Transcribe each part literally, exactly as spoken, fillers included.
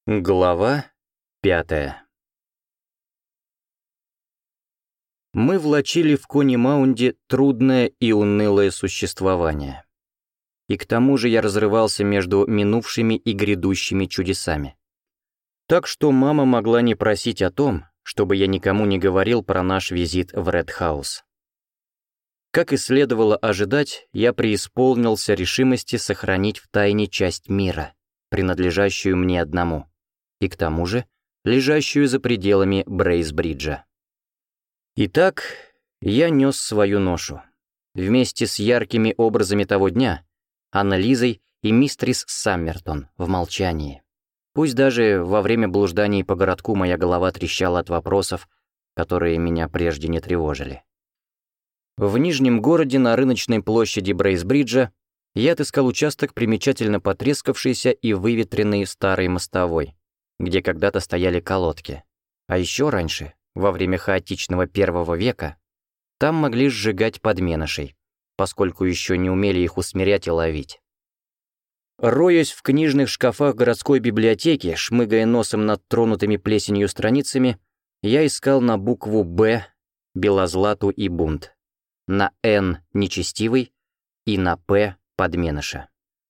Глава пятая. Мы влачили в Кони-Маунде трудное и унылое существование. И к тому же я разрывался между минувшими и грядущими чудесами. Так что мама могла не просить о том, чтобы я никому не говорил про наш визит в Ред-хаус. Как и следовало ожидать, я преисполнился решимости сохранить в тайне часть мира, принадлежащую мне одному, и к тому же лежащую за пределами Брейсбриджа. Итак, я нес свою ношу, вместе с яркими образами того дня, Анна-Лизой и мистерис Саммертон в молчании. Пусть даже во время блужданий по городку моя голова трещала от вопросов, которые меня прежде не тревожили. В Нижнем городе на рыночной площади Брейсбриджа я отыскал участок, примечательно потрескавшийся и выветренный старой мостовой, где когда-то стояли колодки. А еще раньше, во время хаотичного первого века, там могли сжигать подменышей, поскольку еще не умели их усмирять и ловить. Роясь в книжных шкафах городской библиотеки, шмыгая носом над тронутыми плесенью страницами, я искал на букву «Б» Белозлату и бунт, на «Н» нечестивый и на «П» подменыша.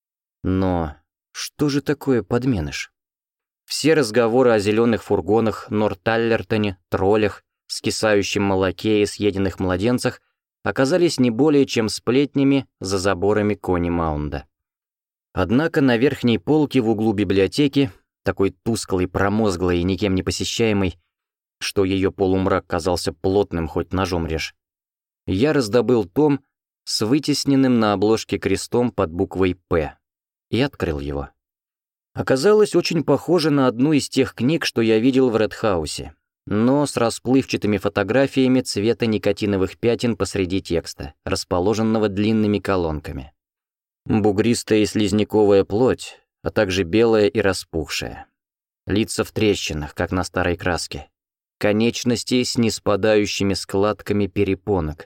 Но что же такое подменыш? Все разговоры о зеленых фургонах, Норталлертоне, троллях, скисающем молоке и съеденных младенцах оказались не более чем сплетнями за заборами Кони-Маунда. Однако на верхней полке в углу библиотеки, такой тусклой, промозглой и никем не посещаемой, что ее полумрак казался плотным, хоть ножом режь, я раздобыл том с вытесненным на обложке крестом под буквой «П» и открыл его. Оказалось очень похоже на одну из тех книг, что я видел в Ред-хаусе, но с расплывчатыми фотографиями цвета никотиновых пятен посреди текста, расположенного длинными колонками. Бугристая и слизняковая плоть, а также белая и распухшая. Лица в трещинах, как на старой краске. Конечности с неспадающими складками перепонок.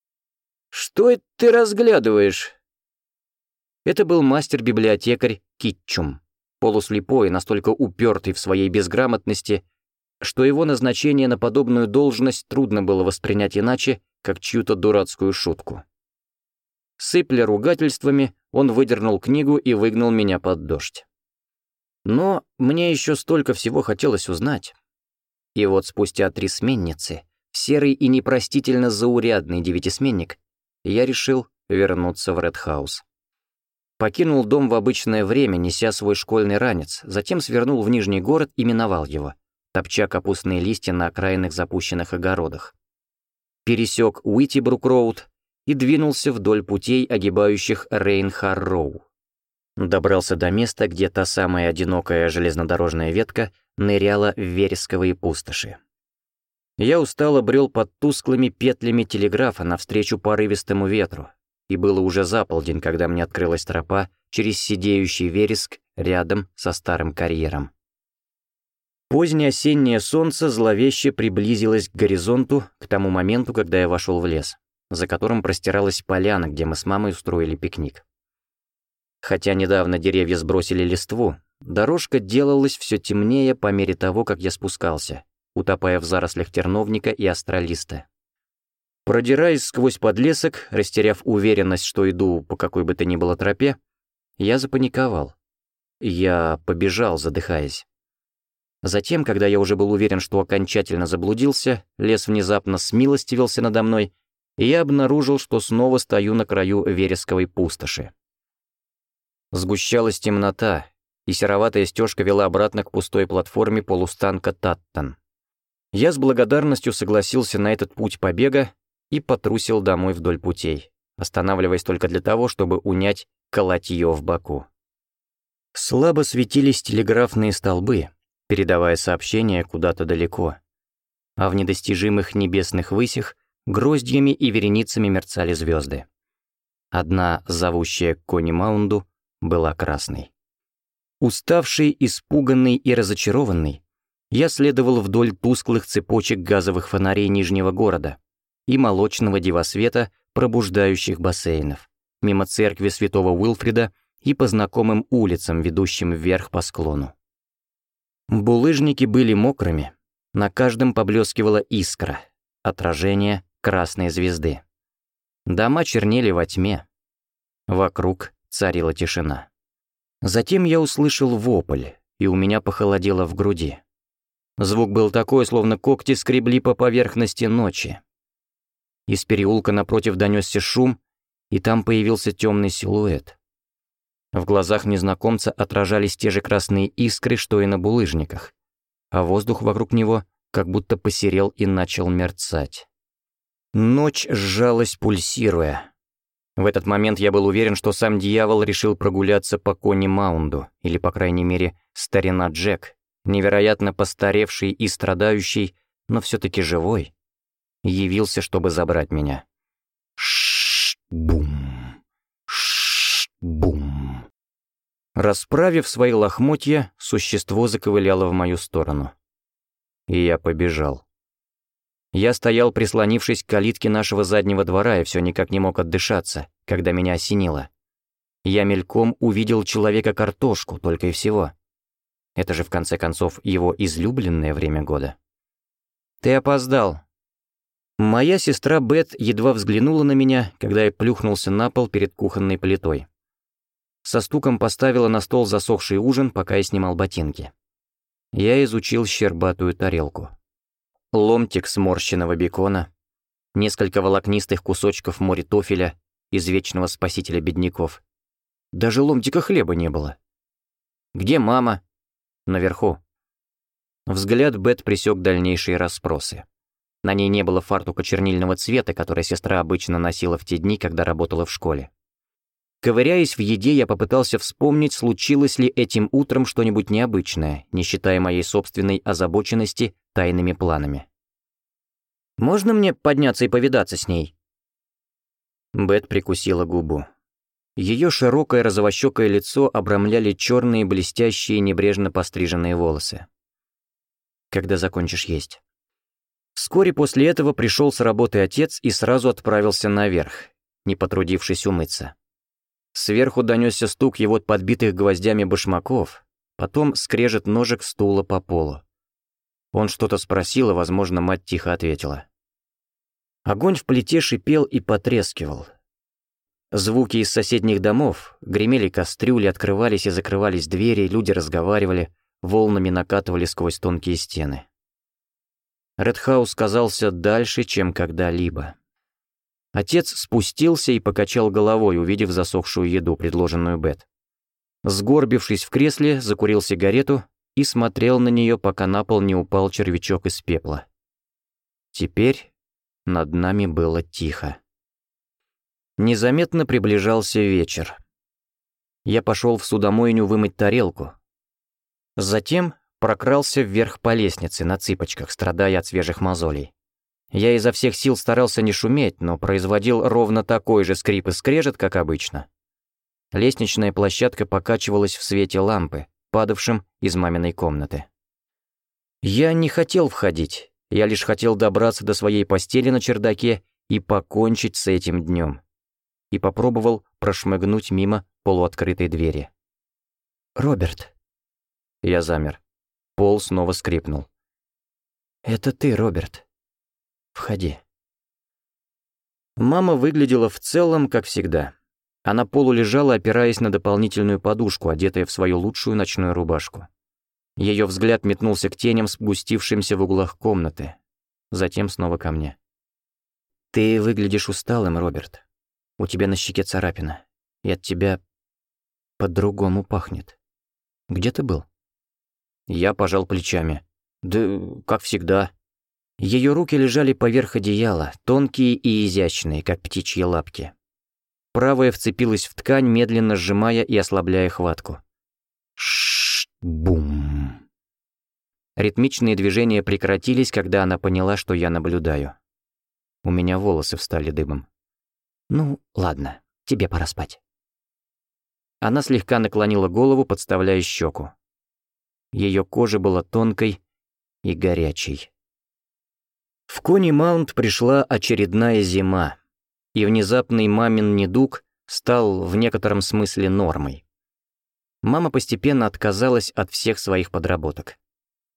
«Что это ты разглядываешь?» Это был мастер-библиотекарь Китчум, полуслепой и настолько упертый в своей безграмотности, что его назначение на подобную должность трудно было воспринять иначе, как чью-то дурацкую шутку. Сыпля ругательствами, он выдернул книгу и выгнал меня под дождь. Но мне еще столько всего хотелось узнать. И вот спустя три сменницы, в серый и непростительно заурядный девятисменник, я решил вернуться в Ред-хаус. Покинул дом в обычное время, неся свой школьный ранец, затем свернул в Нижний город и миновал его, топча капустные листья на окраинных запущенных огородах. Пересек Уитибрук-роуд и двинулся вдоль путей, огибающих Рейнхар-роу. Добрался до места, где та самая одинокая железнодорожная ветка ныряла в вересковые пустоши. Я устало брел под тусклыми петлями телеграфа навстречу порывистому ветру, и было уже за полдень, когда мне открылась тропа через сидеющий вереск рядом со старым карьером. Позднее осеннее солнце зловеще приблизилось к горизонту к тому моменту, когда я вошел в лес, за которым простиралась поляна, где мы с мамой устроили пикник. Хотя недавно деревья сбросили листву, дорожка делалась все темнее по мере того, как я спускался, утопая в зарослях терновника и астролиста. Продираясь сквозь подлесок, растеряв уверенность, что иду по какой бы то ни было тропе, я запаниковал. Я побежал, задыхаясь. Затем, когда я уже был уверен, что окончательно заблудился, лес внезапно смилостивился надо мной, и я обнаружил, что снова стою на краю вересковой пустоши. Сгущалась темнота, и сероватая стежка вела обратно к пустой платформе полустанка Таттон. Я с благодарностью согласился на этот путь побега и потрусил домой вдоль путей, останавливаясь только для того, чтобы унять колотье в боку. Слабо светились телеграфные столбы, передавая сообщения куда-то далеко, а в недостижимых небесных высях гроздьями и вереницами мерцали звезды. Одна, зовущая к Кони-Маунду, была красной. Уставший, испуганный и разочарованный, я следовал вдоль тусклых цепочек газовых фонарей Нижнего города и молочного дивосвета пробуждающих бассейнов, мимо церкви святого Уилфрида и по знакомым улицам, ведущим вверх по склону. Булыжники были мокрыми, на каждом поблескивала искра, отражение красной звезды. Дома чернели во тьме. Вокруг царила тишина. Затем я услышал вопль, и у меня похолодело в груди. Звук был такой, словно когти скребли по поверхности ночи. Из переулка напротив донесся шум, и там появился темный силуэт. В глазах незнакомца отражались те же красные искры, что и на булыжниках, а воздух вокруг него как будто посерел и начал мерцать. Ночь сжалась, пульсируя. В этот момент я был уверен, что сам дьявол решил прогуляться по Кони-Маунду, или, по крайней мере, старина Джек, невероятно постаревший и страдающий, но все-таки живой, явился, чтобы забрать меня. Ш-бум, ш-бум. Расправив свои лохмотья, существо заковыляло в мою сторону. И я побежал. Я стоял, прислонившись к калитке нашего заднего двора, и все никак не мог отдышаться, когда меня осенило. Я мельком увидел человека-картошку, только и всего. Это же, в конце концов, его излюбленное время года. «Ты опоздал». Моя сестра Бет едва взглянула на меня, когда я плюхнулся на пол перед кухонной плитой. Со стуком поставила на стол засохший ужин, пока я снимал ботинки. Я изучил щербатую тарелку. Ломтик сморщенного бекона, несколько волокнистых кусочков моритофеля из вечного спасителя бедняков. Даже ломтика хлеба не было. «Где мама?» «Наверху». Взгляд Бет пресек дальнейшие расспросы. На ней не было фартука чернильного цвета, который сестра обычно носила в те дни, когда работала в школе. Ковыряясь в еде, я попытался вспомнить, случилось ли этим утром что-нибудь необычное, не считая моей собственной озабоченности тайными планами. «Можно мне подняться и повидаться с ней?» Бет прикусила губу. Ее широкое розовощекое лицо обрамляли черные, блестящие, небрежно постриженные волосы. «Когда закончишь есть?» Вскоре после этого пришел с работы отец и сразу отправился наверх, не потрудившись умыться. Сверху донесся стук его подбитых гвоздями башмаков, потом скрежет ножек стула по полу. Он что-то спросил, и, возможно, мать тихо ответила. Огонь в плите шипел и потрескивал. Звуки из соседних домов, гремели кастрюли, открывались и закрывались двери, люди разговаривали, волнами накатывали сквозь тонкие стены. Редхаус казался дальше, чем когда-либо. Отец спустился и покачал головой, увидев засохшую еду, предложенную Бет. Сгорбившись в кресле, закурил сигарету и смотрел на нее, пока на пол не упал червячок из пепла. Теперь над нами было тихо. Незаметно приближался вечер. Я пошел в судомойню вымыть тарелку. Затем прокрался вверх по лестнице на цыпочках, страдая от свежих мозолей. Я изо всех сил старался не шуметь, но производил ровно такой же скрип и скрежет, как обычно. Лестничная площадка покачивалась в свете лампы, падавшем из маминой комнаты. Я не хотел входить, я лишь хотел добраться до своей постели на чердаке и покончить с этим днем. И попробовал прошмыгнуть мимо полуоткрытой двери. «Роберт». Я замер. Пол снова скрипнул. «Это ты, Роберт. Входи». Мама выглядела в целом, как всегда. Она полулежала, опираясь на дополнительную подушку, одетая в свою лучшую ночную рубашку. Ее взгляд метнулся к теням, спустившимся в углах комнаты. Затем снова ко мне. «Ты выглядишь усталым, Роберт. У тебя на щеке царапина. И от тебя по-другому пахнет. Где ты был?» Я пожал плечами. «Да, как всегда». Ее руки лежали поверх одеяла, тонкие и изящные, как птичьи лапки. Правая вцепилась в ткань, медленно сжимая и ослабляя хватку. Ш-бум. Ритмичные движения прекратились, когда она поняла, что я наблюдаю. У меня волосы встали дыбом. «Ну, ладно, тебе пора спать». Она слегка наклонила голову, подставляя щеку. Ее кожа была тонкой и горячей. В Кони-Маунт пришла очередная зима, и внезапный мамин недуг стал в некотором смысле нормой. Мама постепенно отказалась от всех своих подработок.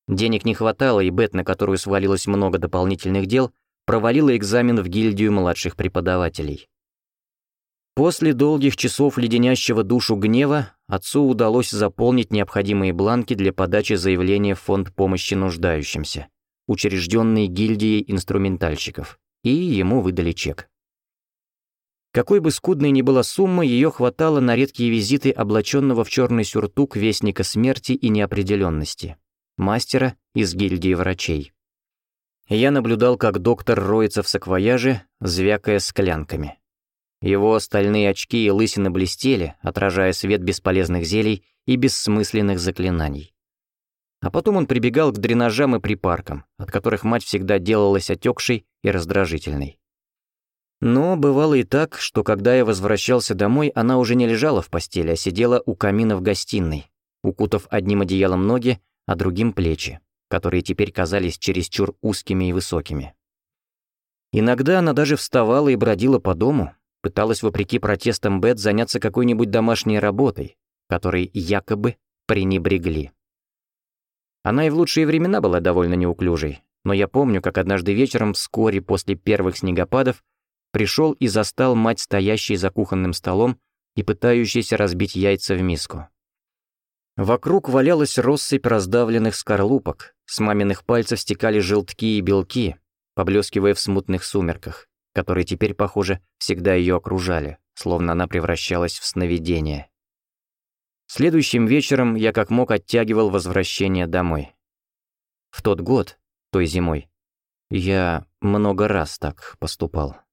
Денег не хватало, и Бет, на которую свалилось много дополнительных дел, провалила экзамен в гильдию младших преподавателей. После долгих часов леденящего душу гнева отцу удалось заполнить необходимые бланки для подачи заявления в фонд помощи нуждающимся, учрежденный гильдией инструментальщиков, и ему выдали чек. Какой бы скудной ни была сумма, ее хватало на редкие визиты облаченного в черный сюртук вестника смерти и неопределенности, мастера из гильдии врачей. Я наблюдал, как доктор роется в саквояже, звякая склянками. Его стальные очки и лысины блестели, отражая свет бесполезных зелий и бессмысленных заклинаний. А потом он прибегал к дренажам и припаркам, от которых мать всегда делалась отекшей и раздражительной. Но бывало и так, что когда я возвращался домой, она уже не лежала в постели, а сидела у камина в гостиной, укутав одним одеялом ноги, а другим плечи, которые теперь казались чересчур узкими и высокими. Иногда она даже вставала и бродила по дому, пыталась, вопреки протестам Бет, заняться какой-нибудь домашней работой, которой якобы пренебрегли. Она и в лучшие времена была довольно неуклюжей, но я помню, как однажды вечером, вскоре после первых снегопадов, пришел и застал мать, стоящей за кухонным столом и пытающейся разбить яйца в миску. Вокруг валялась россыпь раздавленных скорлупок, с маминых пальцев стекали желтки и белки, поблескивая в смутных сумерках, которые теперь, похоже, всегда ее окружали, словно она превращалась в сновидение. Следующим вечером я как мог оттягивал возвращение домой. В тот год, той зимой, я много раз так поступал.